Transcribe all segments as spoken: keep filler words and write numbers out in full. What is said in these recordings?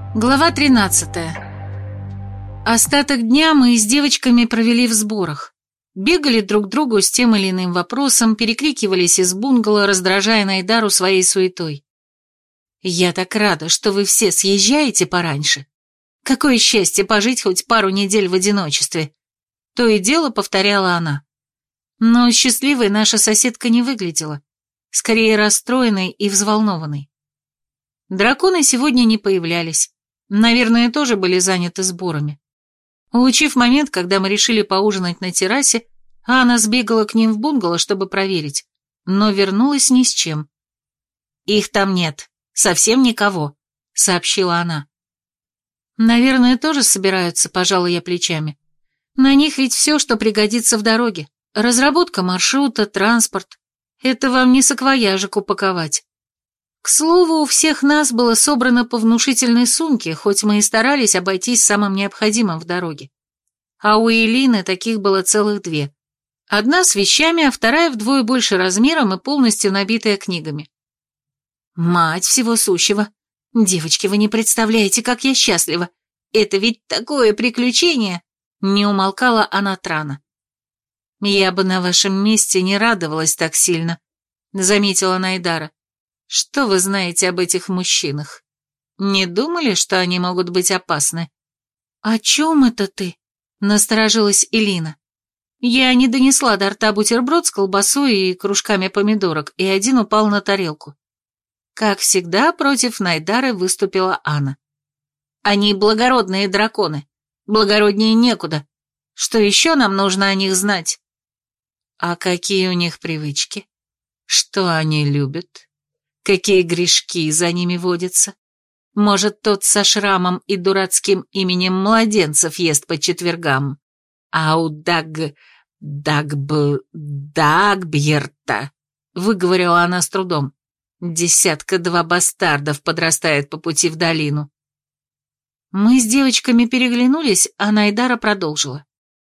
Глава тринадцатая. Остаток дня мы с девочками провели в сборах. Бегали друг к другу с тем или иным вопросом, перекрикивались из бунгало, раздражая Найдару своей суетой. «Я так рада, что вы все съезжаете пораньше. Какое счастье пожить хоть пару недель в одиночестве!» То и дело повторяла она. Но счастливой наша соседка не выглядела, скорее расстроенной и взволнованной. Драконы сегодня не появлялись. Наверное, тоже были заняты сборами. Улучив момент, когда мы решили поужинать на террасе, Анна сбегала к ним в бунгало, чтобы проверить, но вернулась ни с чем. «Их там нет, совсем никого», — сообщила она. «Наверное, тоже собираются», — пожала я плечами. «На них ведь все, что пригодится в дороге. Разработка маршрута, транспорт. Это вам не саквояжик упаковать». К слову, у всех нас было собрано по внушительной сумке, хоть мы и старались обойтись самым необходимым в дороге. А у Элины таких было целых две. Одна с вещами, а вторая вдвое больше размером и полностью набитая книгами. Мать всего сущего! Девочки, вы не представляете, как я счастлива! Это ведь такое приключение! Не умолкала она Трана. Я бы на вашем месте не радовалась так сильно, заметила Найдара. Что вы знаете об этих мужчинах? Не думали, что они могут быть опасны? О чем это ты? Насторожилась Элина. Я не донесла до рта бутерброд с колбасой и кружками помидорок, и один упал на тарелку. Как всегда, против Найдары выступила Анна. Они благородные драконы. Благороднее некуда. Что еще нам нужно о них знать? А какие у них привычки? Что они любят? Какие грешки за ними водятся? Может, тот со шрамом и дурацким именем младенцев ест по четвергам? А у Даг... Дагб... Дагбьерта, выговорила она с трудом, десятка-два бастардов подрастает по пути в долину. Мы с девочками переглянулись, а Найдара продолжила.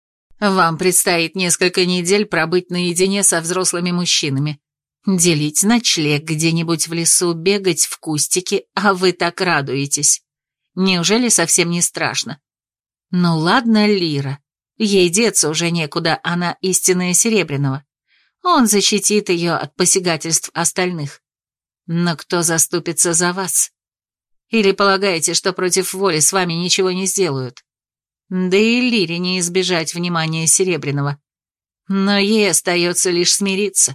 Вам предстоит несколько недель пробыть наедине со взрослыми мужчинами. Делить ночлег где-нибудь в лесу, бегать в кустике, а вы так радуетесь. Неужели совсем не страшно? Ну ладно, Лира. Ей деться уже некуда, она истинная Серебряного. Он защитит ее от посягательств остальных. Но кто заступится за вас? Или полагаете, что против воли с вами ничего не сделают? Да и Лире не избежать внимания Серебряного. Но ей остается лишь смириться.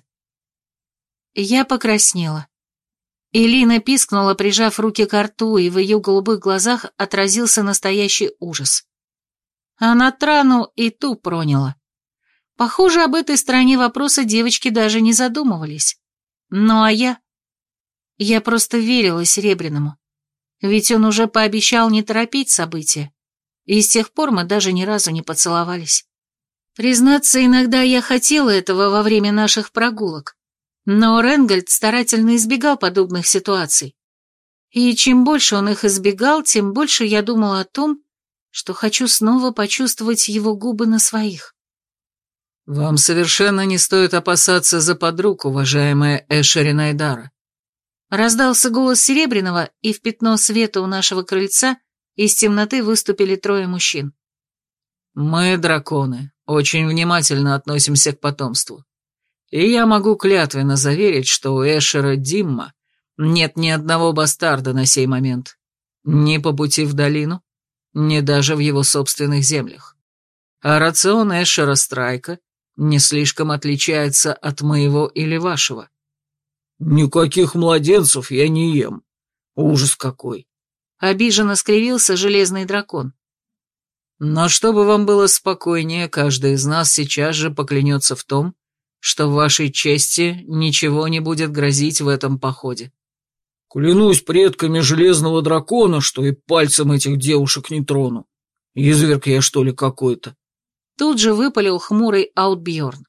Я покраснела. Элина пискнула, прижав руки к рту, и в ее голубых глазах отразился настоящий ужас. А на Трану и ту проняла. Похоже, об этой стороне вопроса девочки даже не задумывались. Ну а я... Я просто верила Серебряному. Ведь он уже пообещал не торопить события. И с тех пор мы даже ни разу не поцеловались. Признаться, иногда я хотела этого во время наших прогулок. Но Ренгольд старательно избегал подобных ситуаций. И чем больше он их избегал, тем больше я думала о том, что хочу снова почувствовать его губы на своих. «Вам совершенно не стоит опасаться за подруг, уважаемая Эшери Найдара». Раздался голос Серебряного, и в пятно света у нашего крыльца из темноты выступили трое мужчин. «Мы, драконы, очень внимательно относимся к потомству. И я могу клятвенно заверить, что у Эшера Димма нет ни одного бастарда на сей момент. Ни по пути в долину, ни даже в его собственных землях. А рацион Эшера Страйка не слишком отличается от моего или вашего». «Никаких младенцев я не ем. Ужас какой!» Обиженно скривился железный дракон. «Но чтобы вам было спокойнее, каждый из нас сейчас же поклянется в том, что в вашей чести ничего не будет грозить в этом походе». «Клянусь предками железного дракона, что и пальцем этих девушек не трону. Изверг я, что ли, какой-то?» Тут же выпалил хмурый Аутбьерн.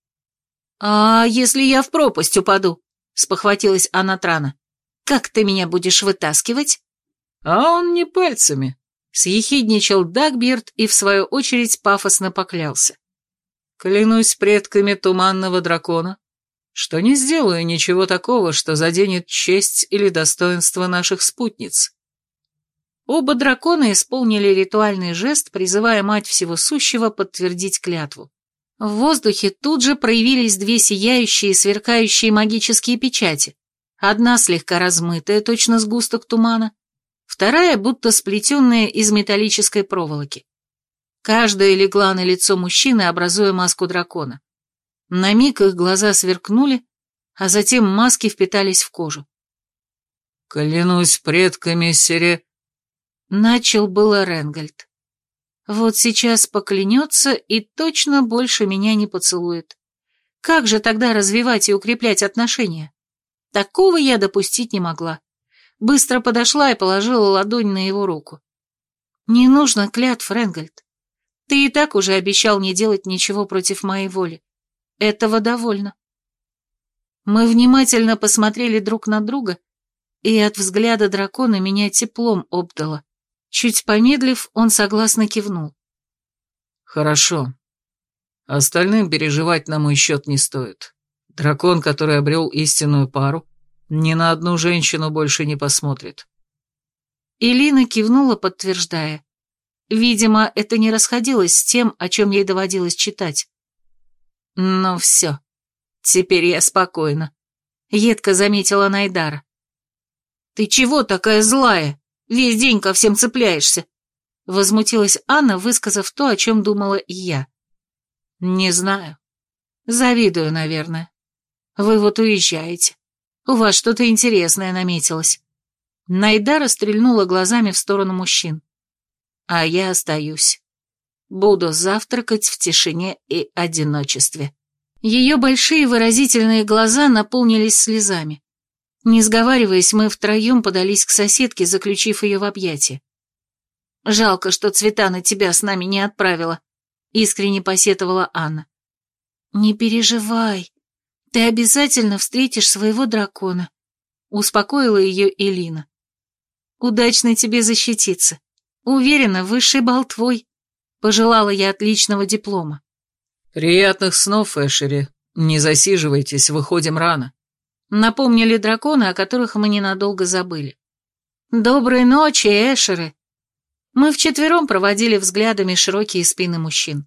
«А если я в пропасть упаду?» — спохватилась Анатрана. «Как ты меня будешь вытаскивать?» «А он не пальцами», — съехидничал Дагбьерд и в свою очередь пафосно поклялся. «Клянусь предками туманного дракона, что не сделаю ничего такого, что заденет честь или достоинство наших спутниц». Оба дракона исполнили ритуальный жест, призывая мать всего сущего подтвердить клятву. В воздухе тут же проявились две сияющие, сверкающие магические печати. Одна слегка размытая, точно сгусток тумана, вторая будто сплетенная из металлической проволоки. Каждая легла на лицо мужчины, образуя маску дракона. На миг их глаза сверкнули, а затем маски впитались в кожу. «Клянусь предками Сере...» Начал было Ренгольд. Вот сейчас поклянется и точно больше меня не поцелует. Как же тогда развивать и укреплять отношения? Такого я допустить не могла. Быстро подошла и положила ладонь на его руку. Не нужно клятв, Ренгольд. Ты и так уже обещал не делать ничего против моей воли. Этого довольно. Мы внимательно посмотрели друг на друга, и от взгляда дракона меня теплом обдало. Чуть помедлив, он согласно кивнул. «Хорошо. Остальным переживать на мой счет не стоит. Дракон, который обрел истинную пару, ни на одну женщину больше не посмотрит». Элина кивнула, подтверждая. Видимо, это не расходилось с тем, о чем ей доводилось читать. «Ну все, теперь я спокойна», — едко заметила Найдара. «Ты чего такая злая? Весь день ко всем цепляешься», — возмутилась Анна, высказав то, о чем думала и я. «Не знаю. Завидую, наверное. Вы вот уезжаете. У вас что-то интересное наметилось». Найдара стрельнула глазами в сторону мужчин. «А я остаюсь. Буду завтракать в тишине и одиночестве». Ее большие выразительные глаза наполнились слезами. Не сговариваясь, мы втроем подались к соседке, заключив ее в объятия. «Жалко, что Цветана тебя с нами не отправила», — искренне посетовала Анна. «Не переживай, ты обязательно встретишь своего дракона», — успокоила ее Элина. «Удачно тебе защититься. Уверена, высший балл твой», — пожелала я отличного диплома. «Приятных снов, Эшери. Не засиживайтесь, выходим рано», — напомнили драконы, о которых мы ненадолго забыли. «Доброй ночи, Эшеры!» Мы вчетвером проводили взглядами широкие спины мужчин.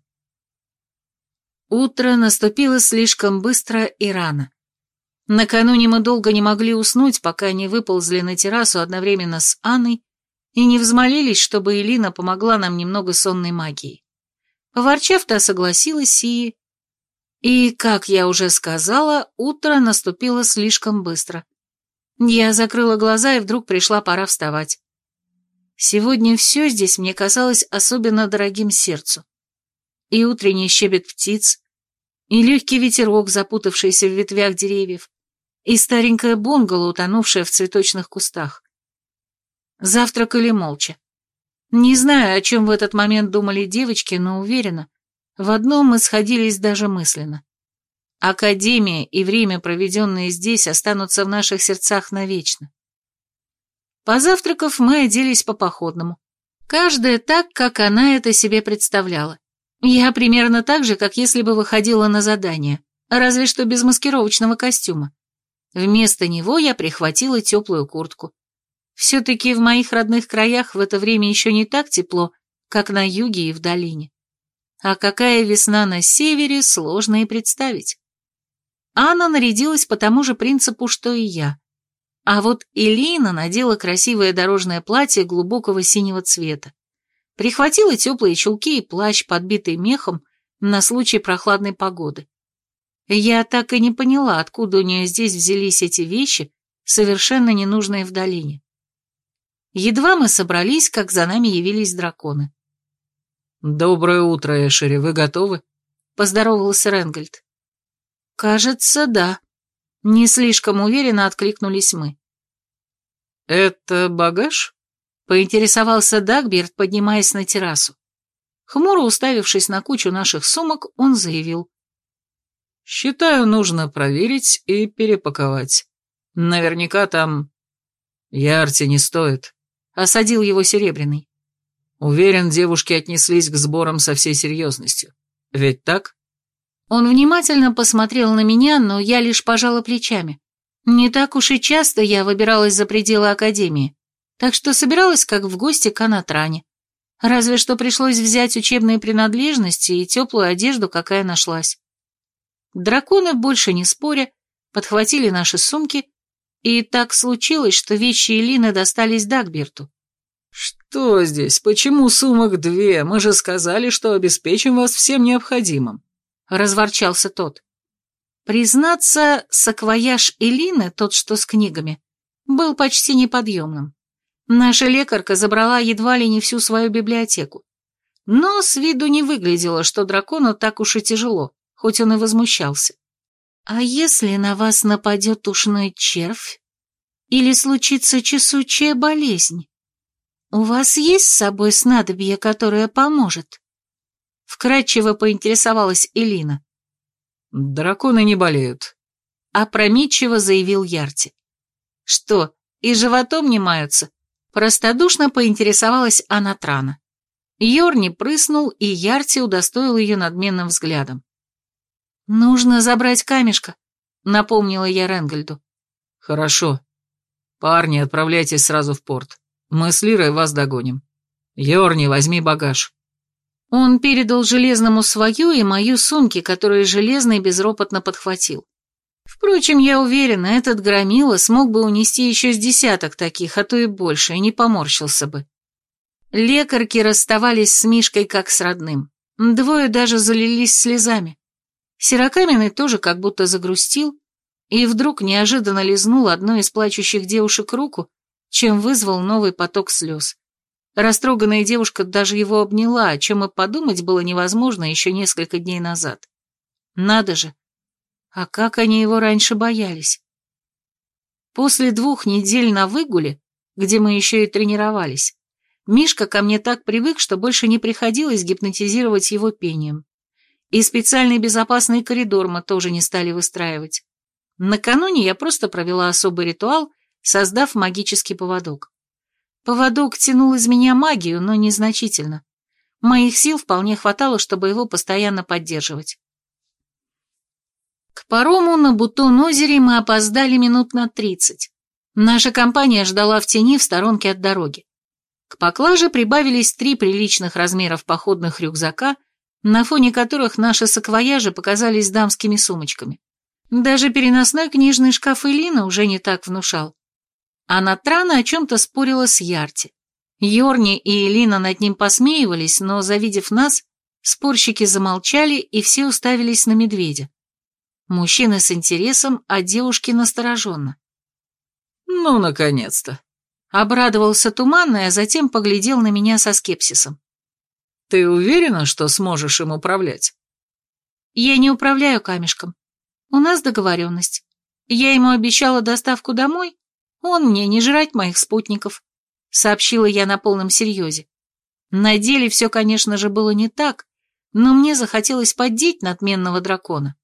Утро наступило слишком быстро и рано. Накануне мы долго не могли уснуть, пока не выползли на террасу одновременно с Анной и не взмолились, чтобы Элина помогла нам немного сонной магией. Поворчав, та согласилась и... И, как я уже сказала, утро наступило слишком быстро. Я закрыла глаза, и вдруг пришла пора вставать. Сегодня все здесь мне казалось особенно дорогим сердцу. И утренний щебет птиц, и легкий ветерок, запутавшийся в ветвях деревьев, и старенькая бунгало, утонувшая в цветочных кустах. Завтракали молча. Не знаю, о чем в этот момент думали девочки, но уверена, в одном мы сходились даже мысленно. Академия и время, проведенное здесь, останутся в наших сердцах навечно. Позавтракав, мы оделись по-походному. Каждая так, как она это себе представляла. Я примерно так же, как если бы выходила на задание, разве что без маскировочного костюма. Вместо него я прихватила теплую куртку. Все-таки в моих родных краях в это время еще не так тепло, как на юге и в долине. А какая весна на севере, сложно и представить. Анна нарядилась по тому же принципу, что и я. А вот Элина надела красивое дорожное платье глубокого синего цвета. Прихватила теплые чулки и плащ, подбитый мехом, на случай прохладной погоды. Я так и не поняла, откуда у нее здесь взялись эти вещи, совершенно ненужные в долине. Едва мы собрались, как за нами явились драконы. «Доброе утро, Эшери, вы готовы?» — поздоровался Ренгольд. «Кажется, да». Не слишком уверенно откликнулись мы. «Это багаж?» — поинтересовался Дагберт, поднимаясь на террасу. Хмуро уставившись на кучу наших сумок, он заявил. «Считаю, нужно проверить и перепаковать. Наверняка там... Ярти не стоит», — осадил его Серебряный. «Уверен, девушки отнеслись к сборам со всей серьезностью. Ведь так?» Он внимательно посмотрел на меня, но я лишь пожала плечами. Не так уж и часто я выбиралась за пределы академии. так что собиралась как в гости к Анатране. Разве что пришлось взять учебные принадлежности и теплую одежду, какая нашлась. Драконы, больше не споря, подхватили наши сумки, и так случилось, что вещи Элины достались Дагберту. «Что здесь? Почему сумок две? Мы же сказали, что обеспечим вас всем необходимым», — разворчался тот. Признаться, саквояж Элины, тот, что с книгами, был почти неподъемным. Наша лекарка забрала едва ли не всю свою библиотеку. Но с виду не выглядело, что дракону так уж и тяжело, хоть он и возмущался. «А если на вас нападет ушной червь? Или случится чесучая болезнь? У вас есть с собой снадобье, которое поможет?» Вкратчиво поинтересовалась Элина. «Драконы не болеют», — опрометчиво заявил Ярти. «Что, и животом не маются?» Простодушно поинтересовалась Анатрана. Йорни прыснул, и Ярти удостоил ее надменным взглядом. «Нужно забрать камешка», — напомнила я Ренгальду. «Хорошо. Парни, отправляйтесь сразу в порт. Мы с Лирой вас догоним. Йорни, возьми багаж». Он передал Железному свою и мою сумки, которые Железный безропотно подхватил. Впрочем, я уверена, этот громила смог бы унести еще с десяток таких, а то и больше, и не поморщился бы. Лекарки расставались с Мишкой как с родным. Двое даже залились слезами. Серокаменный тоже как будто загрустил, и вдруг неожиданно лизнул одной из плачущих девушек руку, чем вызвал новый поток слез. Растроганная девушка даже его обняла, о чем и подумать было невозможно еще несколько дней назад. Надо же! А как они его раньше боялись? После двух недель на выгуле, где мы еще и тренировались, Мишка ко мне так привык, что больше не приходилось гипнотизировать его пением. И специальный безопасный коридор мы тоже не стали выстраивать. Накануне я просто провела особый ритуал, создав магический поводок. Поводок тянул из меня магию, но незначительно. Моих сил вполне хватало, чтобы его постоянно поддерживать. К парому на Бутон-озере мы опоздали минут на тридцать. Наша компания ждала в тени в сторонке от дороги. К поклаже прибавились три приличных размеров походных рюкзака, на фоне которых наши саквояжи показались дамскими сумочками. Даже переносной книжный шкаф Элины уже не так внушал. А Натрана о чем-то спорила с Ярти. Йорни и Элина над ним посмеивались, но, завидев нас, спорщики замолчали и все уставились на медведя. Мужчины с интересом, а девушки настороженно. «Ну, наконец-то!» Обрадовался Туманный, а затем поглядел на меня со скепсисом. «Ты уверена, что сможешь им управлять?» «Я не управляю камешком. У нас договоренность. Я ему обещала доставку домой, он мне не жрать моих спутников», — сообщила я на полном серьезе. На деле все, конечно же, было не так, но мне захотелось поддеть надменного дракона.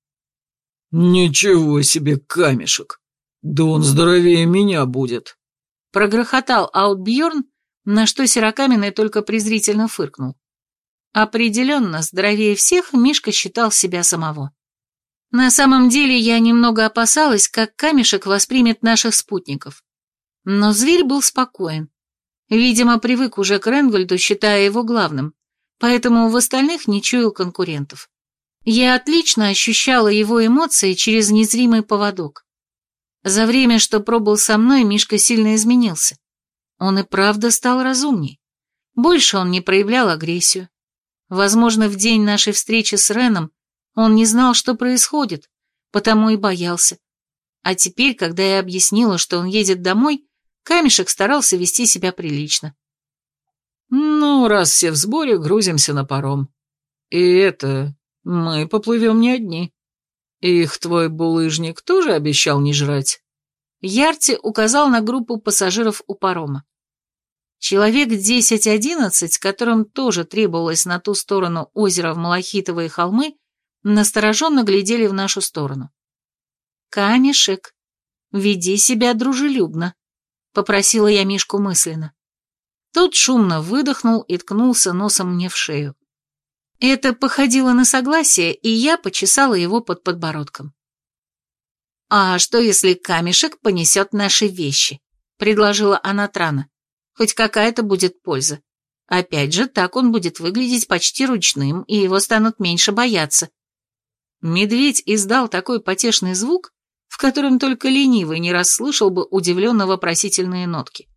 «Ничего себе камешек! Да он здоровее меня будет!» Прогрохотал Аутбьерн, на что Серокаменный только презрительно фыркнул. Определенно, здоровее всех Мишка считал себя самого. На самом деле я немного опасалась, как камешек воспримет наших спутников. Но зверь был спокоен. Видимо, привык уже к Ренгальду, считая его главным, поэтому в остальных не чуял конкурентов. Я отлично ощущала его эмоции через незримый поводок. За время, что пробыл со мной, Мишка сильно изменился. Он и правда стал разумней. Больше он не проявлял агрессию. Возможно, в день нашей встречи с Реном он не знал, что происходит, потому и боялся. А теперь, когда я объяснила, что он едет домой, камешек старался вести себя прилично. «Ну, раз все в сборе, грузимся на паром. И это... мы поплывем не одни. Их твой булыжник тоже обещал не жрать?» Ярти указал на группу пассажиров у парома. Человек десять-одиннадцать, которым тоже требовалось на ту сторону озера в Малахитовые холмы, настороженно глядели в нашу сторону. «Камешек, веди себя дружелюбно», — попросила я Мишку мысленно. Тот шумно выдохнул и ткнулся носом мне в шею. Это походило на согласие, и я почесала его под подбородком. «А что, если камешек понесет наши вещи?» — предложила Анатрана. Хоть какая-то будет польза. Опять же, так он будет выглядеть почти ручным, и его станут меньше бояться. Медведь издал такой потешный звук, в котором только ленивый не расслышал бы удивленно-вопросительные нотки.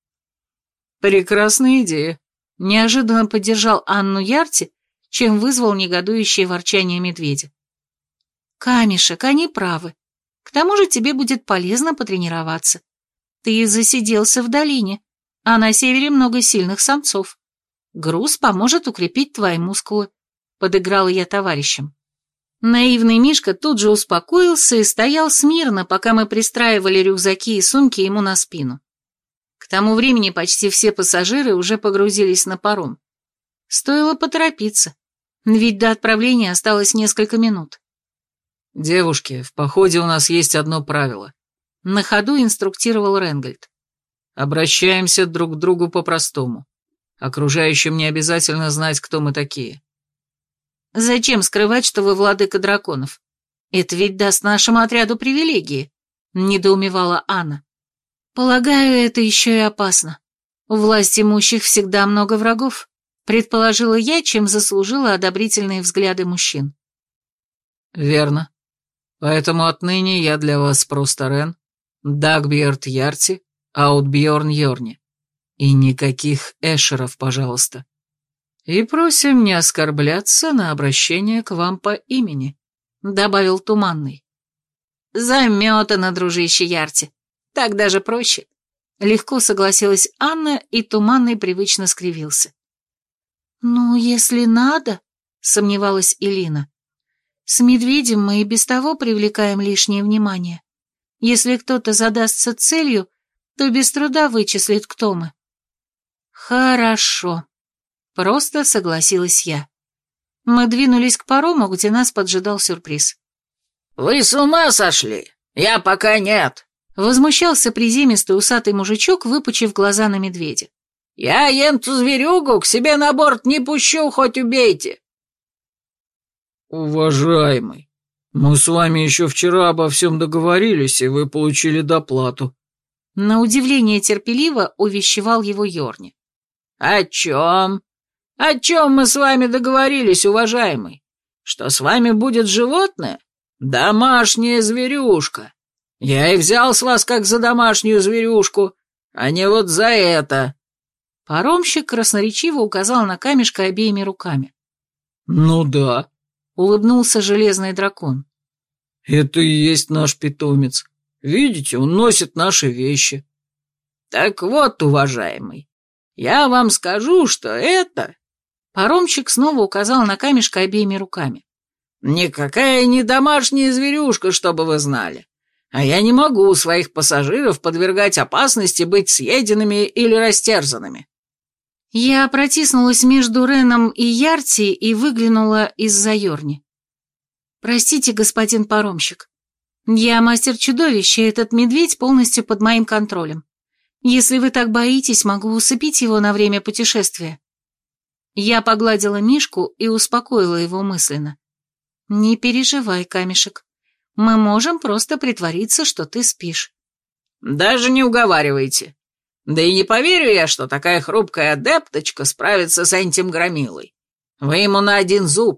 «Прекрасная идея», — неожиданно поддержал Анну Ярти, чем вызвал негодующее ворчание медведя. «Камешек, они правы. К тому же тебе будет полезно потренироваться. Ты засиделся в долине, а на севере много сильных самцов. Груз поможет укрепить твои мускулы», — подыграла я товарищам. Наивный Мишка тут же успокоился и стоял смирно, пока мы пристраивали рюкзаки и сумки ему на спину. К тому времени почти все пассажиры уже погрузились на паром. Стоило поторопиться, ведь до отправления осталось несколько минут. «Девушки, в походе у нас есть одно правило», — на ходу инструктировал Ренгольд. «Обращаемся друг к другу по-простому. Окружающим не обязательно знать, кто мы такие». «Зачем скрывать, что вы владыка драконов? Это ведь даст нашему отряду привилегии», — недоумевала Анна. «Полагаю, это еще и опасно. У власть имущих всегда много врагов», — предположила я, чем заслужила одобрительные взгляды мужчин. «Верно. Поэтому отныне я для вас просто Рен, Дагбьерд Ярти, Аутбьорн Йорни. И никаких эшеров, пожалуйста. И просим не оскорбляться на обращение к вам по имени», — добавил Туманный. «Заметано, дружище Ярти. Так даже проще». Легко согласилась Анна, и Туманный привычно скривился. «Ну, если надо», — сомневалась Элина. «С медведем мы и без того привлекаем лишнее внимание. Если кто-то задастся целью, то без труда вычислит, кто мы». «Хорошо», — просто согласилась я. Мы двинулись к парому, где нас поджидал сюрприз. «Вы с ума сошли? Я пока нет», — возмущался приземистый усатый мужичок, выпучив глаза на медведя. «Я енту зверюгу к себе на борт не пущу, хоть убейте». «Уважаемый, мы с вами еще вчера обо всем договорились, и вы получили доплату». На удивление терпеливо увещевал его Йорни. «О чем? О чем мы с вами договорились, уважаемый? Что с вами будет животное? Домашняя зверюшка. Я и взял с вас как за домашнюю зверюшку, а не вот за это». Паромщик красноречиво указал на камешка обеими руками. «Ну да», — улыбнулся железный дракон. «Это и есть наш питомец. Видите, он носит наши вещи». «Так вот, уважаемый, я вам скажу, что это...» Паромщик снова указал на камешка обеими руками. «Никакая не домашняя зверюшка, чтобы вы знали. А я не могу своих пассажиров подвергать опасности быть съеденными или растерзанными». Я протиснулась между Реном и Ярти и выглянула из-за Йорни. «Простите, господин паромщик. Я мастер-чудовище, и этот медведь полностью под моим контролем. Если вы так боитесь, могу усыпить его на время путешествия». Я погладила Мишку и успокоила его мысленно. «Не переживай, камешек. Мы можем просто притвориться, что ты спишь». «Даже не уговаривайте. Да и не поверю я, что такая хрупкая адепточка справится с этим громилой. Вы ему на один зуб».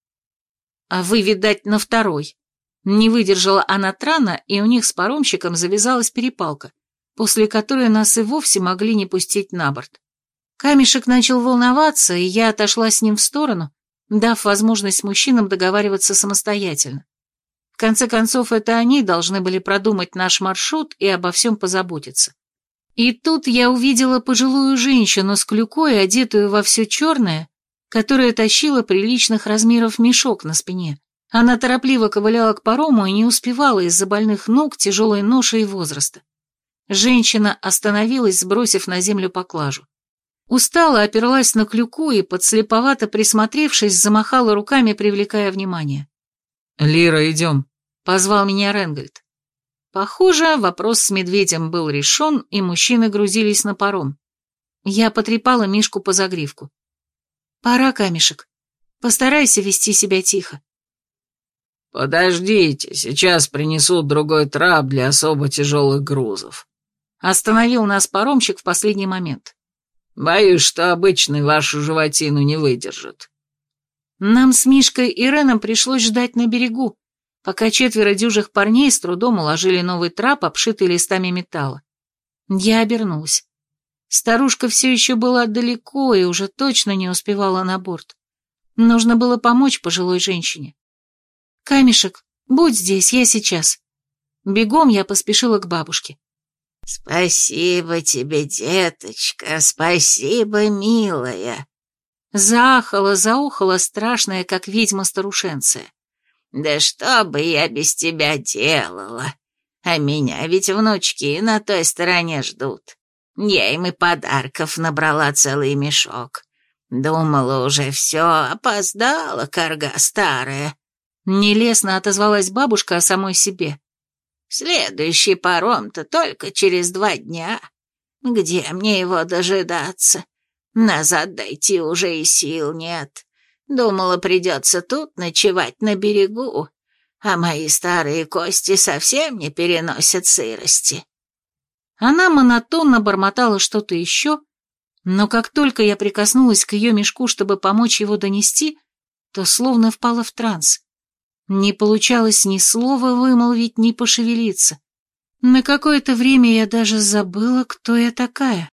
«А вы, видать, на второй». Не выдержала она Трана, и у них с паромщиком завязалась перепалка, после которой нас и вовсе могли не пустить на борт. Камешек начал волноваться, и я отошла с ним в сторону, дав возможность мужчинам договариваться самостоятельно. В конце концов, это они должны были продумать наш маршрут и обо всем позаботиться. И тут я увидела пожилую женщину с клюкой, одетую во все черное, которая тащила приличных размеров мешок на спине. Она торопливо ковыляла к парому и не успевала из-за больных ног, тяжелой ноши и возраста. Женщина остановилась, сбросив на землю поклажу. Устала, оперлась на клюку и, подслеповато присмотревшись, замахала руками, привлекая внимание. «Лира, идем», — позвал меня Ренгольд. Похоже, вопрос с медведем был решен, и мужчины грузились на паром. Я потрепала Мишку по загривку. «Пора, камешек. Постарайся вести себя тихо». «Подождите, сейчас принесут другой трап для особо тяжелых грузов». Остановил нас паромщик в последний момент. Боюсь, что обычный вашу животину не выдержит. Нам с Мишкой и Реном пришлось ждать на берегу, пока четверо дюжих парней с трудом уложили новый трап, обшитый листами металла. Я обернулась. Старушка все еще была далеко и уже точно не успевала на борт. Нужно было помочь пожилой женщине. «Камешек, будь здесь, я сейчас». Бегом я поспешила к бабушке. «Спасибо тебе, деточка, спасибо, милая». Заахала, заухала страшная, как ведьма-старушенция. «Да что бы я без тебя делала? А меня ведь внучки на той стороне ждут. Я им и подарков набрала целый мешок. Думала уже все, опоздала, карга старая». Нелестно отозвалась бабушка о самой себе. «Следующий паром-то только через два дня. Где мне его дожидаться? Назад дойти уже и сил нет. Думала, придется тут ночевать на берегу, а мои старые кости совсем не переносят сырости». Она монотонно бормотала что-то еще, но как только я прикоснулась к ее мешку, чтобы помочь его донести, то словно впала в транс. Не получалось ни слова вымолвить, ни пошевелиться. На какое-то время я даже забыла, кто я такая.